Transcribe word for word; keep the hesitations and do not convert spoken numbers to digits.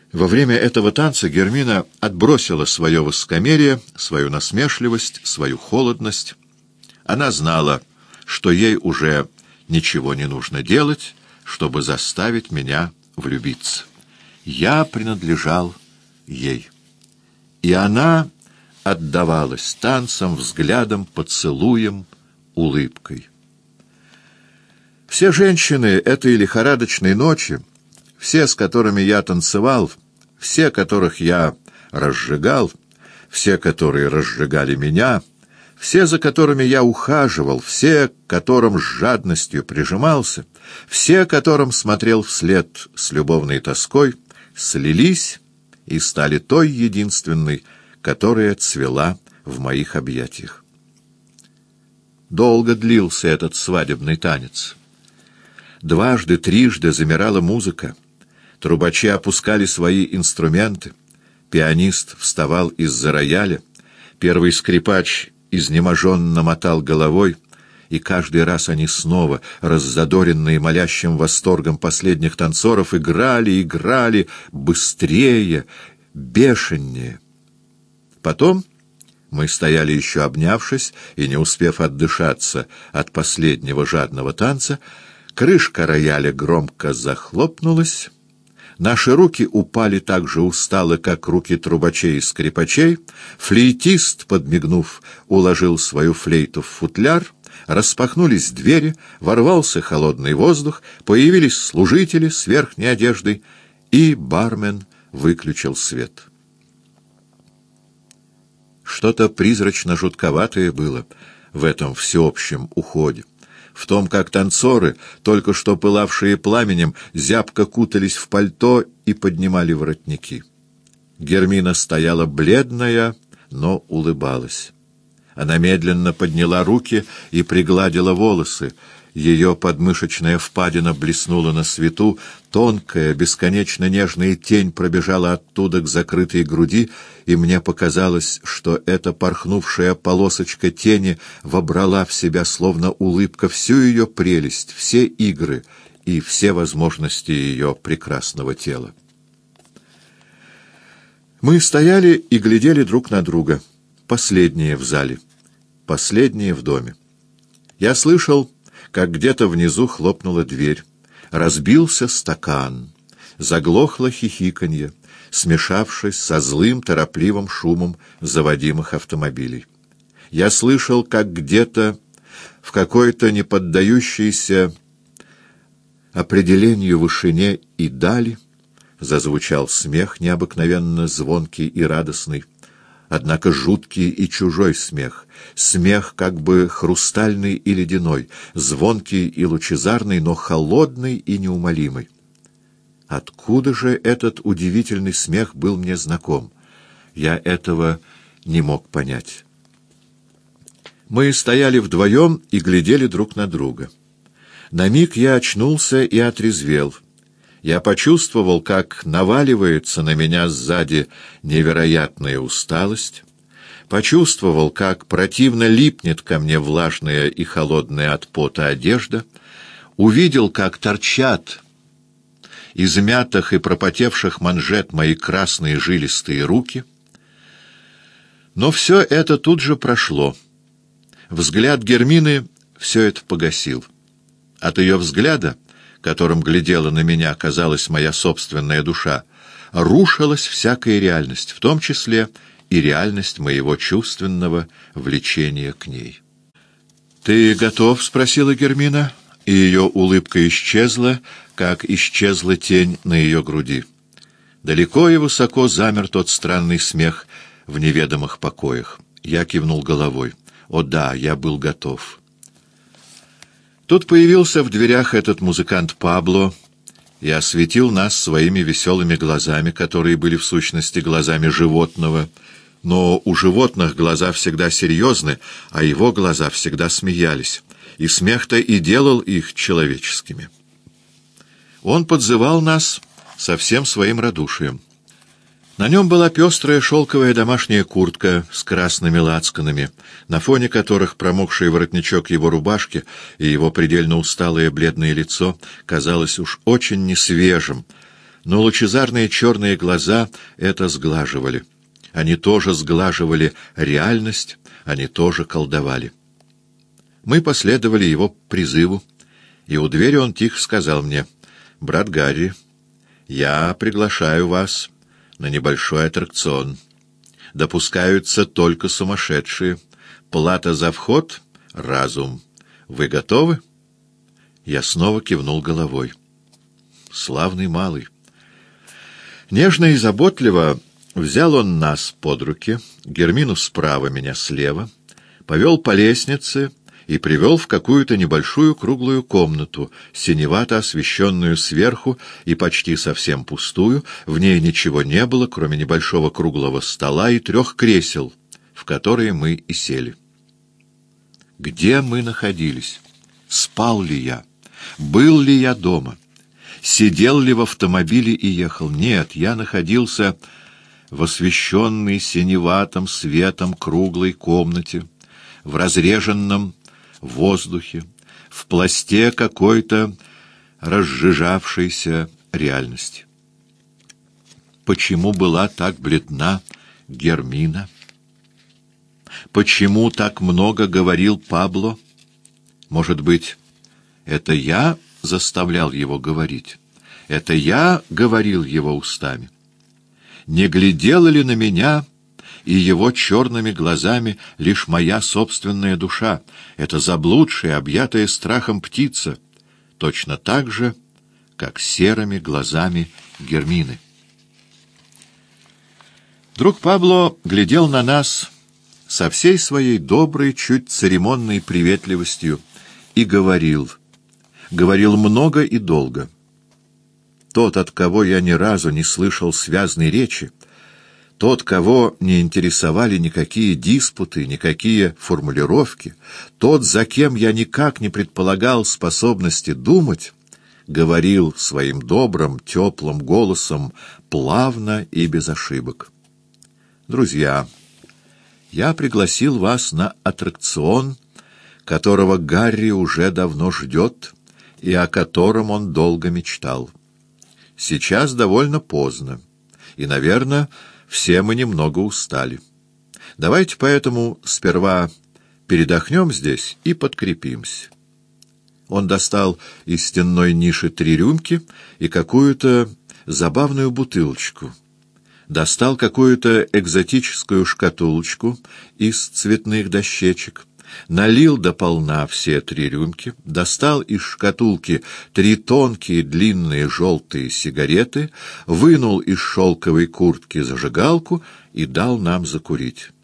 Во время этого танца Гермина отбросила свое высокомерие, свою насмешливость, свою холодность. Она знала, что ей уже ничего не нужно делать, чтобы заставить меня влюбиться. Я принадлежал ей. И она отдавалась танцам, взглядам, поцелуям, улыбкой. Все женщины этой лихорадочной ночи, все, с которыми я танцевал, все, которых я разжигал, все, которые разжигали меня, все, за которыми я ухаживал, все, к которым с жадностью прижимался, все, которым смотрел вслед с любовной тоской, слились и стали той единственной, которая цвела в моих объятиях. Долго длился этот свадебный танец. Дважды, трижды замирала музыка. Трубачи опускали свои инструменты. Пианист вставал из-за рояля. Первый скрипач изнеможенно мотал головой, и каждый раз они снова, раззадоренные молящим восторгом последних танцоров, играли, играли быстрее, бешеннее. Потом мы стояли еще обнявшись, и, не успев отдышаться от последнего жадного танца, крышка рояля громко захлопнулась, наши руки упали так же устало, как руки трубачей и скрипачей, флейтист, подмигнув, уложил свою флейту в футляр, распахнулись двери, ворвался холодный воздух, появились служители с верхней одеждой, и бармен выключил свет. Что-то призрачно-жутковатое было в этом всеобщем уходе, в том, как танцоры, только что пылавшие пламенем, зябко кутались в пальто и поднимали воротники. Гермина стояла бледная, но улыбалась. Она медленно подняла руки и пригладила волосы. Ее подмышечная впадина блеснула на свету, тонкая, бесконечно нежная тень пробежала оттуда к закрытой груди, и мне показалось, что эта порхнувшая полосочка тени вобрала в себя, словно улыбка, всю ее прелесть, все игры и все возможности ее прекрасного тела. Мы стояли и глядели друг на друга, последние в зале, последние в доме. Я слышал, как где-то внизу хлопнула дверь, разбился стакан, заглохло хихиканье, смешавшись со злым торопливым шумом заводимых автомобилей. Я слышал, как где-то в какой-то неподдающейся определению вышине и дали зазвучал смех необыкновенно звонкий и радостный, однако жуткий и чужой смех, смех как бы хрустальный и ледяной, звонкий и лучезарный, но холодный и неумолимый. Откуда же этот удивительный смех был мне знаком? Я этого не мог понять. Мы стояли вдвоем и глядели друг на друга. На миг я очнулся и отрезвел. Я почувствовал, как наваливается на меня сзади невероятная усталость, почувствовал, как противно липнет ко мне влажная и холодная от пота одежда, увидел, как торчат из мятых и пропотевших манжет мои красные жилистые руки. Но все это тут же прошло. Взгляд Гермины все это погасил. От ее взгляда, которым глядела на меня, казалась моя собственная душа, рушилась всякая реальность, в том числе и реальность моего чувственного влечения к ней. «Ты готов?» — спросила Гермина, и ее улыбка исчезла, как исчезла тень на ее груди. Далеко и высоко замер тот странный смех в неведомых покоях. Я кивнул головой. «О да, я был готов». Тут появился в дверях этот музыкант Пабло и осветил нас своими веселыми глазами, которые были в сущности глазами животного, но у животных глаза всегда серьезны, а его глаза всегда смеялись, и смех-то и делал их человеческими. Он подзывал нас со всем своим радушием. На нем была пестрая шелковая домашняя куртка с красными лацканами, на фоне которых промокший воротничок его рубашки и его предельно усталое бледное лицо казалось уж очень несвежим, Но лучезарные черные глаза это сглаживали. Они тоже сглаживали реальность, они тоже колдовали. Мы последовали его призыву, и у двери он тихо сказал мне: «Брат Гарри, я приглашаю вас на небольшой аттракцион. Допускаются только сумасшедшие. Плата за вход — разум. Вы готовы?» Я снова кивнул головой. Славный малый. Нежно и заботливо взял он нас под руки, Гермину справа, меня слева, повел по лестнице и привел в какую-то небольшую круглую комнату, синевато освещенную сверху и почти совсем пустую. В ней ничего не было, кроме небольшого круглого стола и трех кресел, в которые мы и сели. Где мы находились? Спал ли я? Был ли я дома? Сидел ли в автомобиле и ехал? Нет, я находился в освещенной синеватым светом круглой комнате, в разреженном воздухе, в пласте какой-то разжижавшейся реальности. Почему была так бледна Гермина? Почему так много говорил Пабло? Может быть, это я заставлял его говорить? Это я говорил его устами? Не глядела ли на меня и его черными глазами лишь моя собственная душа, эта заблудшая, объятая страхом птица, точно так же, как серыми глазами Гермины? Друг Пабло глядел на нас со всей своей доброй, чуть церемонной приветливостью и говорил, говорил много и долго. Тот, от кого я ни разу не слышал связной речи, тот, кого не интересовали никакие диспуты, никакие формулировки, тот, за кем я никак не предполагал способности думать, говорил своим добрым, теплым голосом плавно и без ошибок. Друзья, я пригласил вас на аттракцион, которого Гарри уже давно ждет и о котором он долго мечтал. Сейчас довольно поздно, и, наверное, все мы немного устали. Давайте поэтому сперва передохнем здесь и подкрепимся. Он достал из стенной ниши три рюмки и какую-то забавную бутылочку. Достал какую-то экзотическую шкатулочку из цветных дощечек. Налил до полна все три рюмки, достал из шкатулки три тонкие длинные желтые сигареты, вынул из шелковой куртки зажигалку и дал нам закурить.